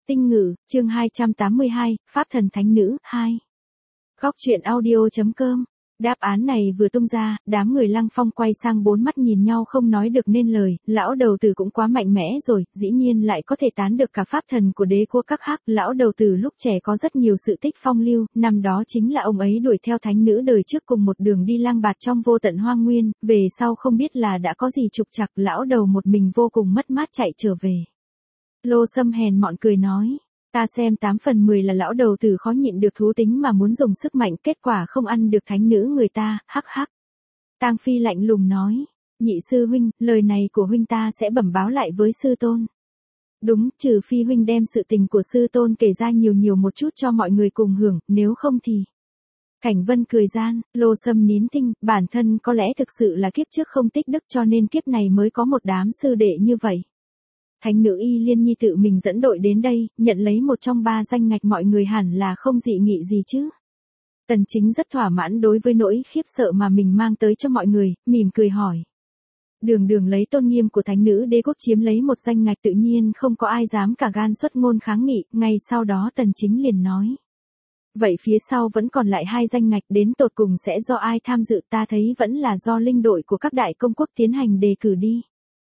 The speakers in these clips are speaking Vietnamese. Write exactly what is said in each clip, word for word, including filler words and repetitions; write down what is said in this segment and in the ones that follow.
Tinh ngữ, chương hai trăm tám mươi hai, Pháp thần thánh nữ, hai. Góc truyện audio chấm com. Đáp án này vừa tung ra, đám người Lăng Phong quay sang bốn mắt nhìn nhau không nói được nên lời, lão đầu tử cũng quá mạnh mẽ rồi, dĩ nhiên lại có thể tán được cả pháp thần của đế quốc các hắc. Lão đầu tử lúc trẻ có rất nhiều sự tích phong lưu, năm đó chính là ông ấy đuổi theo thánh nữ đời trước cùng một đường đi lang bạt trong vô tận hoang nguyên, về sau không biết là đã có gì trục trặc, lão đầu một mình vô cùng mất mát chạy trở về. Lô Sâm hèn mọn cười nói. Ta xem tám phần mười là lão đầu tử khó nhịn được thú tính mà muốn dùng sức mạnh, kết quả không ăn được thánh nữ người ta, hắc hắc. Tang Phi lạnh lùng nói, nhị sư huynh, lời này của huynh ta sẽ bẩm báo lại với sư tôn. Đúng, trừ phi huynh đem sự tình của sư tôn kể ra nhiều nhiều một chút cho mọi người cùng hưởng, nếu không thì... Cảnh Vân cười gian, Lô Sâm nín thinh, bản thân có lẽ thực sự là kiếp trước không tích đức cho nên kiếp này mới có một đám sư đệ như vậy. Thánh nữ Y Liên Nhi tự mình dẫn đội đến đây, nhận lấy một trong ba danh ngạch, mọi người hẳn là không dị nghị gì chứ. Tần Chính rất thỏa mãn đối với nỗi khiếp sợ mà mình mang tới cho mọi người, mỉm cười hỏi. Đường đường lấy tôn nghiêm của thánh nữ đế quốc chiếm lấy một danh ngạch, tự nhiên không có ai dám cả gan xuất ngôn kháng nghị, ngay sau đó Tần Chính liền nói. Vậy phía sau vẫn còn lại hai danh ngạch, đến tột cùng sẽ do ai tham dự, ta thấy vẫn là do linh đội của các đại công quốc tiến hành đề cử đi.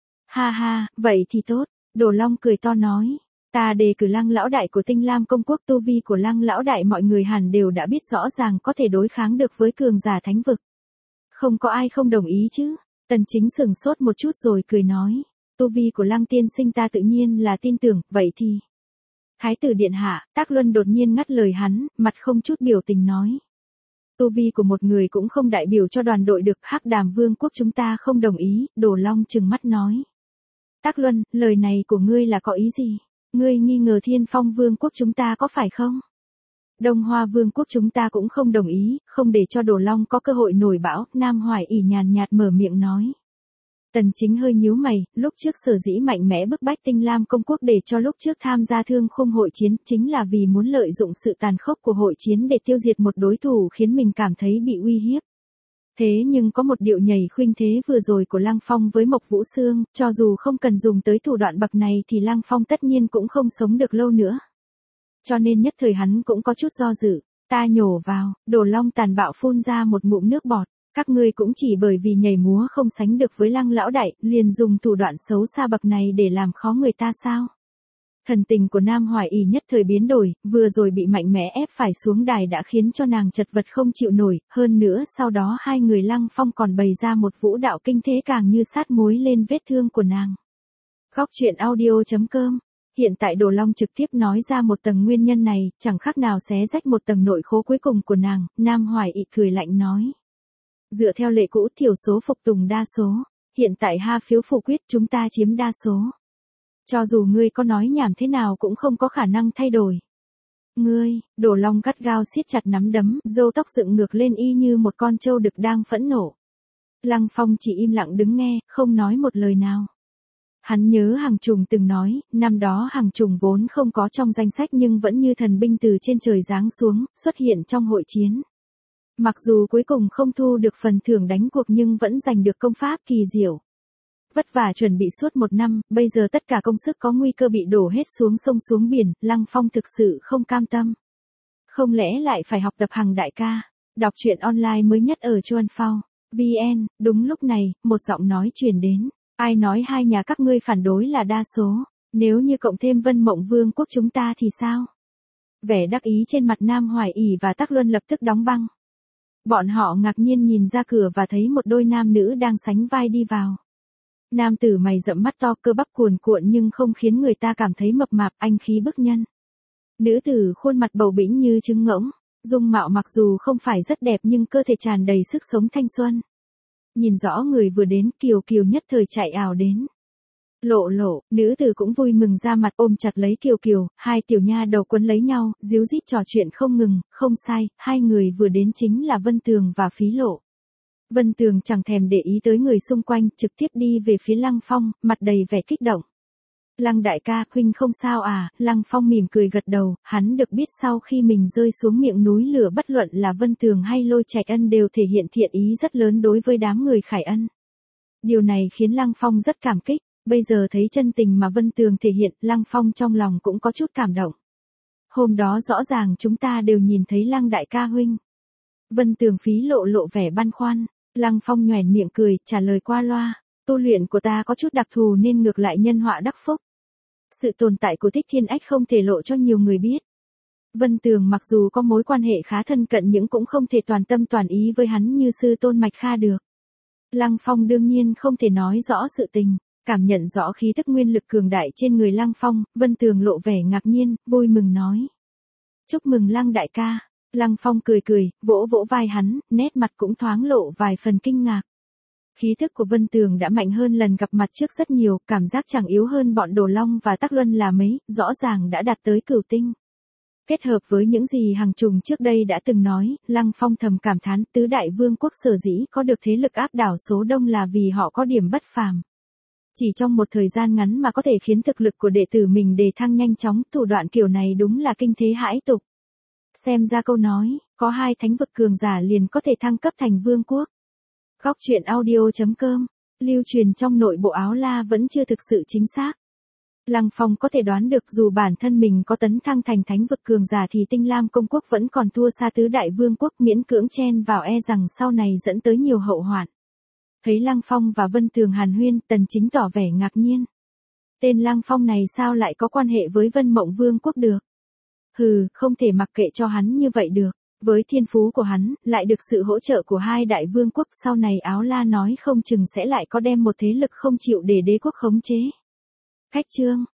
Ha ha, vậy thì tốt. Đồ Long cười to nói, ta đề cử Lăng lão đại của Tinh Lam công quốc, tu vi của Lăng lão đại mọi người hẳn đều đã biết rõ ràng, có thể đối kháng được với cường giả thánh vực. Không có ai không đồng ý chứ? Tần Chính sừng sốt một chút rồi cười nói, tu vi của Lăng tiên sinh ta tự nhiên là tin tưởng, vậy thì... Thái tử điện hạ, Tác Luân đột nhiên ngắt lời hắn, mặt không chút biểu tình nói. Tu vi của một người cũng không đại biểu cho đoàn đội được, Hắc Đàm Vương quốc chúng ta không đồng ý. Đồ Long trừng mắt nói. Tác Luân, lời này của ngươi là có ý gì? Ngươi nghi ngờ Thiên Phong Vương quốc chúng ta có phải không? Đông Hoa Vương quốc chúng ta cũng không đồng ý, không để cho Đồ Long có cơ hội nổi bão, Nam Hoài ỷ nhàn nhạt mở miệng nói. Tần Chính hơi nhíu mày, lúc trước sở dĩ mạnh mẽ bức bách Tinh Lam công quốc để cho lúc trước tham gia Thương Khung hội chiến, chính là vì muốn lợi dụng sự tàn khốc của hội chiến để tiêu diệt một đối thủ khiến mình cảm thấy bị uy hiếp. Thế nhưng có một điệu nhảy khuynh thế vừa rồi của Lăng Phong với Mộc Vũ Sương, cho dù không cần dùng tới thủ đoạn bậc này thì Lăng Phong tất nhiên cũng không sống được lâu nữa. Cho nên nhất thời hắn cũng có chút do dự, ta nhổ vào, Đồ Long tàn bạo phun ra một ngụm nước bọt, các ngươi cũng chỉ bởi vì nhảy múa không sánh được với Lăng lão đại, liền dùng thủ đoạn xấu xa bậc này để làm khó người ta sao? Thần tình của Nam Hoài ỷ nhất thời biến đổi, vừa rồi bị mạnh mẽ ép phải xuống đài đã khiến cho nàng chật vật không chịu nổi, hơn nữa sau đó hai người Lăng Phong còn bày ra một vũ đạo kinh thế càng như sát muối lên vết thương của nàng. Góc truyện audio chấm com. Hiện tại Đồ Long trực tiếp nói ra một tầng nguyên nhân này, chẳng khác nào xé rách một tầng nội khố cuối cùng của nàng. Nam Hoài ỷ cười lạnh nói. Dựa theo lệ cũ thiểu số phục tùng đa số, hiện tại ha phiếu phủ quyết chúng ta chiếm đa số. Cho dù ngươi có nói nhảm thế nào cũng không có khả năng thay đổi. Ngươi, Đồ Long gắt gao siết chặt nắm đấm, râu tóc dựng ngược lên y như một con trâu đực đang phẫn nộ. Lăng Phong chỉ im lặng đứng nghe, không nói một lời nào. Hắn nhớ Hàng Trùng từng nói, năm đó Hàng Trùng vốn không có trong danh sách nhưng vẫn như thần binh từ trên trời giáng xuống, xuất hiện trong hội chiến. Mặc dù cuối cùng không thu được phần thưởng đánh cuộc nhưng vẫn giành được công pháp kỳ diệu. Vất vả chuẩn bị suốt một năm, bây giờ tất cả công sức có nguy cơ bị đổ hết xuống sông xuống biển, Lăng Phong thực sự không cam tâm. Không lẽ lại phải học tập Hằng đại ca, đọc truyện online mới nhất ở Chuan Phao, vê en, đúng lúc này, một giọng nói truyền đến. Ai nói hai nhà các ngươi phản đối là đa số, nếu như cộng thêm Vân Mộng Vương quốc chúng ta thì sao? Vẻ đắc ý trên mặt Nam Hoài ỷ và Tác Luân lập tức đóng băng. Bọn họ ngạc nhiên nhìn ra cửa và thấy một đôi nam nữ đang sánh vai đi vào. Nam tử mày rậm mắt to cơ bắp cuồn cuộn nhưng không khiến người ta cảm thấy mập mạp, anh khí bức nhân. Nữ tử khuôn mặt bầu bĩnh như trứng ngỗng, dung mạo mặc dù không phải rất đẹp nhưng cơ thể tràn đầy sức sống thanh xuân. Nhìn rõ người vừa đến, Kiều Kiều nhất thời chạy ảo đến. Lộ lộ, nữ tử cũng vui mừng ra mặt ôm chặt lấy Kiều Kiều, hai tiểu nha đầu quấn lấy nhau, díu dít trò chuyện không ngừng, không sai, hai người vừa đến chính là Vân Tường và Phí Lộ. Vân Tường chẳng thèm để ý tới người xung quanh, trực tiếp đi về phía Lăng Phong, mặt đầy vẻ kích động. Lăng đại ca, huynh không sao à? Lăng Phong mỉm cười gật đầu, hắn được biết sau khi mình rơi xuống miệng núi lửa bất luận là Vân Tường hay Lôi Trạch Ân đều thể hiện thiện ý rất lớn đối với đám người Khải Ân. Điều này khiến Lăng Phong rất cảm kích, bây giờ thấy chân tình mà Vân Tường thể hiện, Lăng Phong trong lòng cũng có chút cảm động. Hôm đó rõ ràng chúng ta đều nhìn thấy Lăng đại ca huynh. Vân Tường phí lộ lộ vẻ băn khoăn, Lăng Phong nhoẻn miệng cười, trả lời qua loa, tu luyện của ta có chút đặc thù nên ngược lại nhân họa đắc phúc. Sự tồn tại của Thích Thiên Ách không thể lộ cho nhiều người biết. Vân Tường mặc dù có mối quan hệ khá thân cận nhưng cũng không thể toàn tâm toàn ý với hắn như sư tôn Mạch Kha được. Lăng Phong đương nhiên không thể nói rõ sự tình, cảm nhận rõ khí tức nguyên lực cường đại trên người Lăng Phong, Vân Tường lộ vẻ ngạc nhiên, vui mừng nói. Chúc mừng Lăng đại ca. Lăng Phong cười cười, vỗ vỗ vai hắn, nét mặt cũng thoáng lộ vài phần kinh ngạc. Khí thức của Vân Tường đã mạnh hơn lần gặp mặt trước rất nhiều, cảm giác chẳng yếu hơn bọn Đồ Long và Tắc Luân là mấy, rõ ràng đã đạt tới cửu tinh. Kết hợp với những gì Hằng Trùng trước đây đã từng nói, Lăng Phong thầm cảm thán tứ đại vương quốc sở dĩ có được thế lực áp đảo số đông là vì họ có điểm bất phàm. Chỉ trong một thời gian ngắn mà có thể khiến thực lực của đệ tử mình đề thăng nhanh chóng, thủ đoạn kiểu này đúng là kinh thế hãi tục. Xem ra câu nói, có hai thánh vực cường giả liền có thể thăng cấp thành vương quốc. Góc truyện audio chấm com, lưu truyền trong nội bộ Áo La vẫn chưa thực sự chính xác. Lăng Phong có thể đoán được dù bản thân mình có tấn thăng thành thánh vực cường giả thì Tinh Lam công quốc vẫn còn thua xa tứ đại vương quốc, miễn cưỡng chen vào e rằng sau này dẫn tới nhiều hậu hoạn. Thấy Lăng Phong và Vân Tường hàn huyên, Tần Chính tỏ vẻ ngạc nhiên. Tên Lăng Phong này sao lại có quan hệ với Vân Mộng vương quốc được? Hừ, không thể mặc kệ cho hắn như vậy được. Với thiên phú của hắn, lại được sự hỗ trợ của hai đại vương quốc, sau này Áo La nói không chừng sẽ lại có đem một thế lực không chịu để đế quốc khống chế. Khách chương